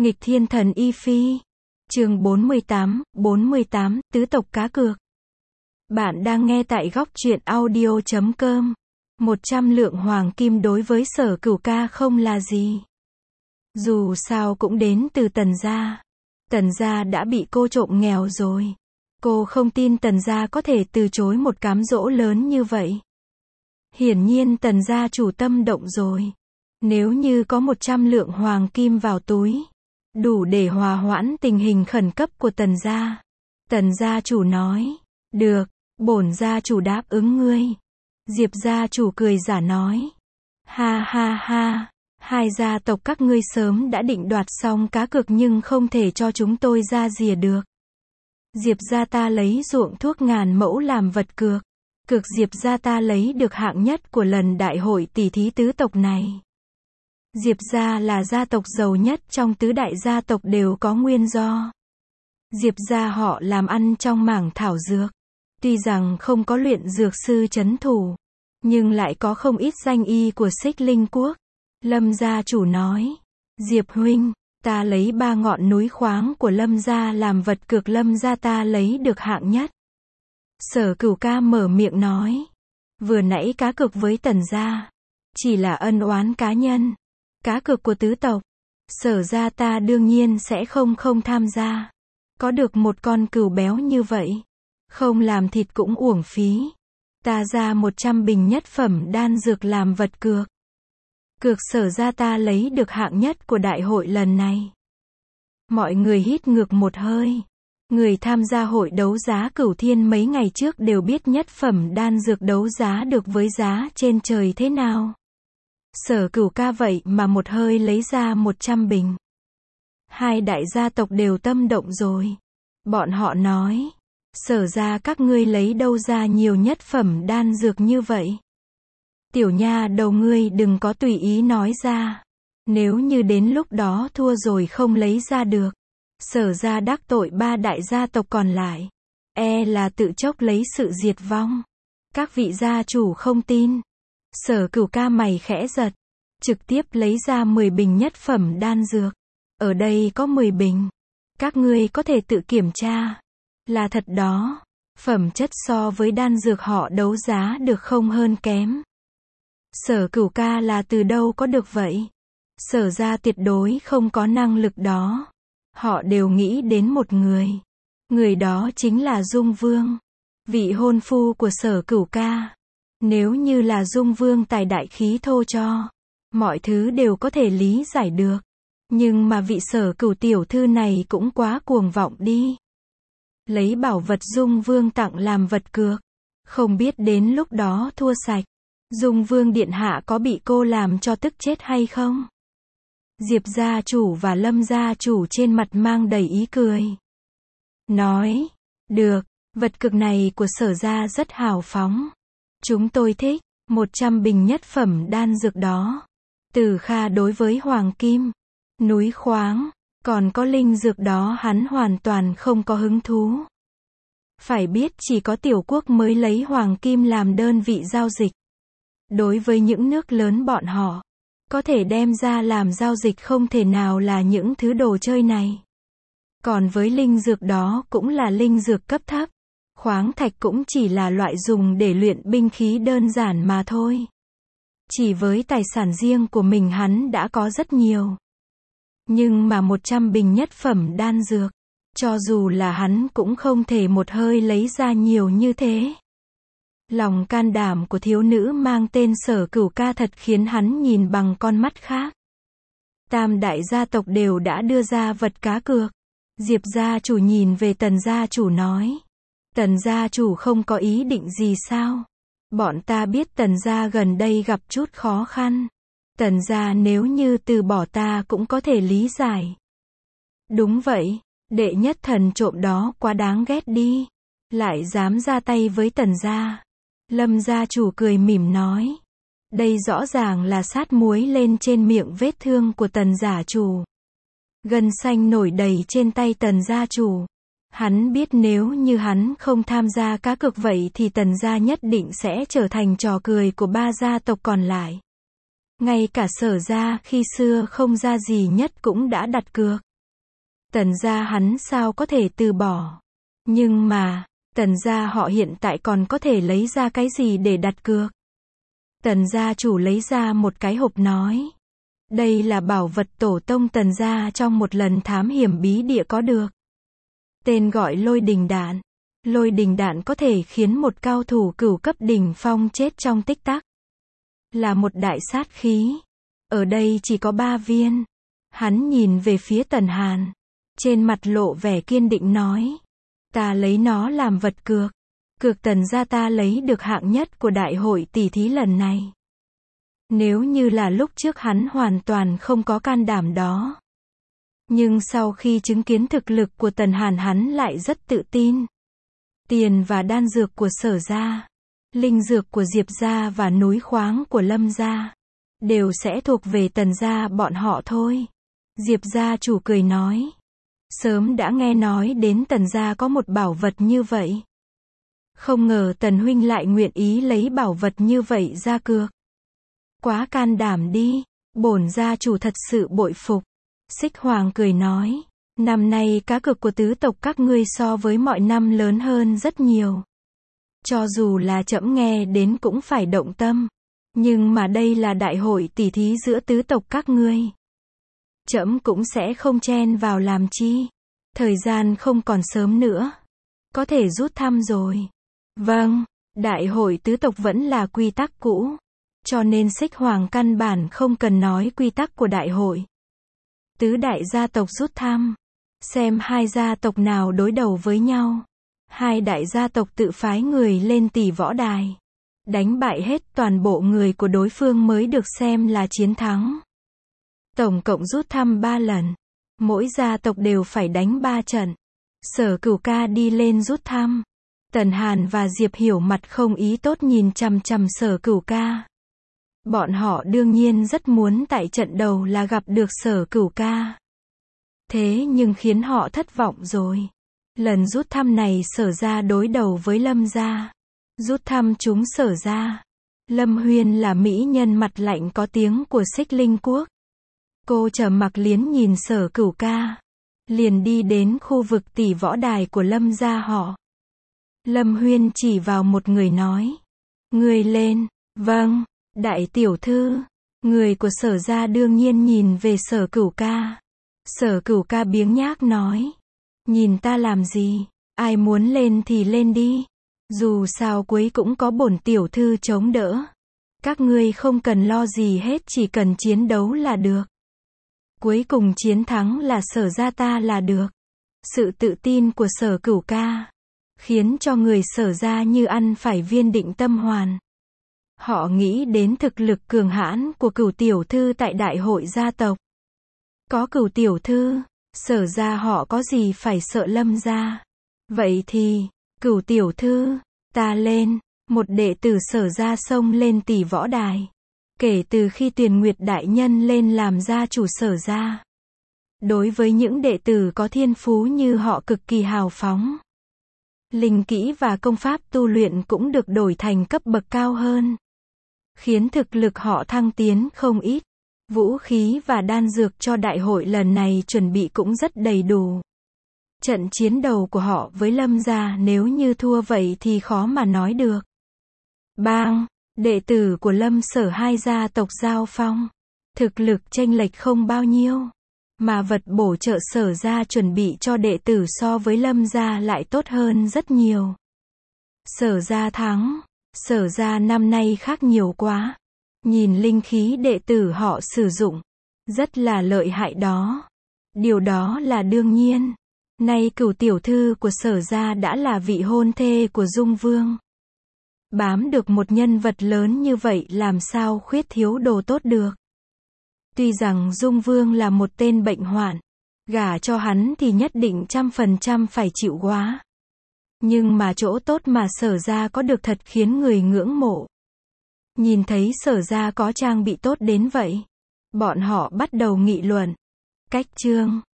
Nghịch thiên thần Y Phi. Chương 48, tứ tộc cá cược. Bạn đang nghe tại góc truyện audio.com. 100 lượng hoàng kim đối với Sở Cửu ca không là gì. Dù sao cũng đến từ Tần gia. Tần gia đã bị cô trộm nghèo rồi. Cô không tin Tần gia có thể từ chối một cám dỗ lớn như vậy. Hiển nhiên Tần gia chủ tâm động rồi. Nếu như có 100 lượng hoàng kim vào túi, đủ để hòa hoãn tình hình khẩn cấp của Tần gia. Tần gia chủ nói, được, bổn gia chủ đáp ứng ngươi. Diệp gia chủ cười giả nói, ha ha ha, hai gia tộc các ngươi sớm đã định đoạt xong cá cược nhưng không thể cho chúng tôi ra rìa được. Diệp gia ta lấy ruộng thuốc ngàn mẫu làm vật cược. Cược Diệp gia ta lấy được hạng nhất của lần đại hội tỷ thí tứ tộc này. Diệp gia là gia tộc giàu nhất trong tứ đại gia tộc đều có nguyên do. Diệp gia họ làm ăn trong mảng thảo dược. Tuy rằng không có luyện dược sư trấn thủ, nhưng lại có không ít danh y của Xích Linh Quốc. Lâm gia chủ nói, Diệp huynh, ta lấy 3 ngọn núi khoáng của Lâm gia làm vật cược Lâm gia ta lấy được hạng nhất. Sở Cửu ca mở miệng nói, vừa nãy cá cược với Tần gia, chỉ là ân oán cá nhân. Cá cược của tứ tộc, Sở gia ta đương nhiên sẽ không tham gia. Có được một con cừu béo như vậy, không làm thịt cũng uổng phí. Ta ra 100 bình nhất phẩm đan dược làm vật cược. Cược Sở gia ta lấy được hạng nhất của đại hội lần này. Mọi người hít ngược một hơi. Người tham gia hội đấu giá Cửu Thiên mấy ngày trước đều biết nhất phẩm đan dược đấu giá được với giá trên trời thế nào. Sở Cửu ca vậy mà một hơi lấy ra 100 bình. Hai đại gia tộc đều tâm động rồi. Bọn họ nói, Sở gia các ngươi lấy đâu ra nhiều nhất phẩm đan dược như vậy? Tiểu nha đầu ngươi đừng có tùy ý nói ra. Nếu như đến lúc đó thua rồi không lấy ra được, Sở gia đắc tội 3 đại gia tộc còn lại, là tự chốc lấy sự diệt vong. Các vị gia chủ không tin. Sở Cửu ca mày khẽ giật, trực tiếp lấy ra 10 bình nhất phẩm đan dược. Ở đây có 10 bình. Các ngươi có thể tự kiểm tra. Là thật đó. Phẩm chất so với đan dược họ đấu giá được không hơn kém. Sở Cửu ca là từ đâu có được vậy? Sở gia tuyệt đối không có năng lực đó. Họ đều nghĩ đến một người. Người đó chính là Dung Vương, vị hôn phu của Sở Cửu ca. Nếu như là Dung Vương tài đại khí thô cho, mọi thứ đều có thể lý giải được. Nhưng mà vị Sở Cửu tiểu thư này cũng quá cuồng vọng đi. Lấy bảo vật Dung Vương tặng làm vật cược. Không biết đến lúc đó thua sạch, Dung Vương điện hạ có bị cô làm cho tức chết hay không? Diệp gia chủ và Lâm gia chủ trên mặt mang đầy ý cười. Nói, được, vật cược này của Sở gia rất hào phóng. Chúng tôi thích, 100 bình nhất phẩm đan dược đó. Từ Kha đối với hoàng kim, núi khoáng, còn có linh dược đó hắn hoàn toàn không có hứng thú. Phải biết chỉ có tiểu quốc mới lấy hoàng kim làm đơn vị giao dịch. Đối với những nước lớn bọn họ, có thể đem ra làm giao dịch không thể nào là những thứ đồ chơi này. Còn với linh dược đó cũng là linh dược cấp thấp. Khoáng thạch cũng chỉ là loại dùng để luyện binh khí đơn giản mà thôi. Chỉ với tài sản riêng của mình hắn đã có rất nhiều. Nhưng mà 100 bình nhất phẩm đan dược, cho dù là hắn cũng không thể một hơi lấy ra nhiều như thế. Lòng can đảm của thiếu nữ mang tên Sở Cửu ca thật khiến hắn nhìn bằng con mắt khác. Tam đại gia tộc đều đã đưa ra vật cá cược. Diệp gia chủ nhìn về Tần gia chủ nói, Tần gia chủ không có ý định gì sao? Bọn ta biết Tần gia gần đây gặp chút khó khăn. Tần gia nếu như từ bỏ ta cũng có thể lý giải. Đúng vậy, đệ nhất thần trộm đó quá đáng ghét đi. Lại dám ra tay với Tần gia. Lâm gia chủ cười mỉm nói. Đây rõ ràng là sát muối lên trên miệng vết thương của Tần gia chủ. Gân xanh nổi đầy trên tay Tần gia chủ. Hắn biết nếu như hắn không tham gia cá cược vậy thì Tần gia nhất định sẽ trở thành trò cười của 3 gia tộc còn lại. Ngay cả Sở gia khi xưa không ra gì nhất cũng đã đặt cược. Tần gia hắn sao có thể từ bỏ. Nhưng mà, Tần gia họ hiện tại còn có thể lấy ra cái gì để đặt cược? Tần gia chủ lấy ra một cái hộp nói. Đây là bảo vật tổ tông Tần gia trong một lần thám hiểm bí địa có được. Tên gọi lôi đình đạn. Lôi đình đạn có thể khiến một cao thủ cửu cấp đỉnh phong chết trong tích tắc. Là một đại sát khí. Ở đây chỉ có 3 viên. Hắn nhìn về phía Tần Hàn. Trên mặt lộ vẻ kiên định nói. Ta lấy nó làm vật cược. Cược Tần gia ta lấy được hạng nhất của đại hội tỷ thí lần này. Nếu như là lúc trước hắn hoàn toàn không có can đảm đó. Nhưng sau khi chứng kiến thực lực của Tần Hàn hắn lại rất tự tin. Tiền và đan dược của Sở gia, linh dược của Diệp gia và núi khoáng của Lâm gia, đều sẽ thuộc về Tần gia bọn họ thôi. Diệp gia chủ cười nói. Sớm đã nghe nói đến Tần gia có một bảo vật như vậy. Không ngờ Tần huynh lại nguyện ý lấy bảo vật như vậy ra cược. Quá can đảm đi, bổn gia chủ thật sự bội phục. Xích Hoàng cười nói. Năm nay cá cược của tứ tộc các ngươi so với mọi năm lớn hơn rất nhiều. Cho dù là trẫm nghe đến cũng phải động tâm. Nhưng mà đây là đại hội tỷ thí giữa tứ tộc các ngươi. Trẫm cũng sẽ không chen vào làm chi. Thời gian không còn sớm nữa. Có thể rút thăm rồi. Vâng, đại hội tứ tộc vẫn là quy tắc cũ. Cho nên Xích Hoàng căn bản không cần nói quy tắc của đại hội. Tứ đại gia tộc rút thăm. Xem hai gia tộc nào đối đầu với nhau. Hai đại gia tộc tự phái người lên tỷ võ đài. Đánh bại hết toàn bộ người của đối phương mới được xem là chiến thắng. Tổng cộng rút thăm 3 lần. Mỗi gia tộc đều phải đánh 3 trận. Sở Cửu ca đi lên rút thăm. Tần Hàn và Diệp Hiểu mặt không ý tốt nhìn chằm chằm Sở Cửu ca. Bọn họ đương nhiên rất muốn tại trận đầu là gặp được Sở Cửu ca. Thế nhưng khiến họ thất vọng rồi. Lần rút thăm này Sở gia đối đầu với Lâm gia. Rút thăm chúng Sở gia. Lâm Huyên là mỹ nhân mặt lạnh có tiếng của Xích Linh Quốc. Cô Trầm Mặc Liến nhìn Sở Cửu ca. Liền đi đến khu vực tỷ võ đài của Lâm gia họ. Lâm Huyên chỉ vào một người nói. Người lên. Vâng, đại tiểu thư. Người của Sở gia đương nhiên nhìn về Sở Cửu ca. Sở Cửu ca biếng nhác nói. Nhìn ta làm gì, ai muốn lên thì lên đi. Dù sao cuối cũng có bổn tiểu thư chống đỡ. Các ngươi không cần lo gì hết, chỉ cần chiến đấu là được. Cuối cùng chiến thắng là Sở gia ta là được. Sự tự tin của Sở Cửu ca khiến cho người Sở gia như ăn phải viên định tâm hoàn. Họ nghĩ đến thực lực cường hãn của Cửu tiểu thư tại đại hội gia tộc. Có Cửu tiểu thư, Sở gia họ có gì phải sợ Lâm gia. Vậy thì, Cửu tiểu thư, ta lên. Một đệ tử Sở gia xông lên tỷ võ đài. Kể từ khi Tuyền Nguyệt đại nhân lên làm gia chủ Sở gia, đối với những đệ tử có thiên phú như họ cực kỳ hào phóng. Linh kỹ và công pháp tu luyện cũng được đổi thành cấp bậc cao hơn, khiến thực lực họ thăng tiến không ít. Vũ khí và đan dược cho đại hội lần này chuẩn bị cũng rất đầy đủ. Trận chiến đầu của họ với Lâm gia nếu như thua vậy thì khó mà nói được. Bang, đệ tử của Lâm Sở hai gia tộc giao phong. Thực lực chênh lệch không bao nhiêu. Mà vật bổ trợ Sở gia chuẩn bị cho đệ tử so với Lâm gia lại tốt hơn rất nhiều. Sở gia thắng. Sở gia năm nay khác nhiều quá. Nhìn linh khí đệ tử họ sử dụng, rất là lợi hại đó. Điều đó là đương nhiên. Nay Cửu tiểu thư của Sở gia đã là vị hôn thê của Dung Vương. Bám được một nhân vật lớn như vậy làm sao khuyết thiếu đồ tốt được. Tuy rằng Dung Vương là một tên bệnh hoạn, gả cho hắn thì nhất định 100% phải chịu góa. Nhưng mà chỗ tốt mà Sở gia có được thật khiến người ngưỡng mộ. Nhìn thấy Sở gia có trang bị tốt đến vậy, bọn họ bắt đầu nghị luận. Cách chương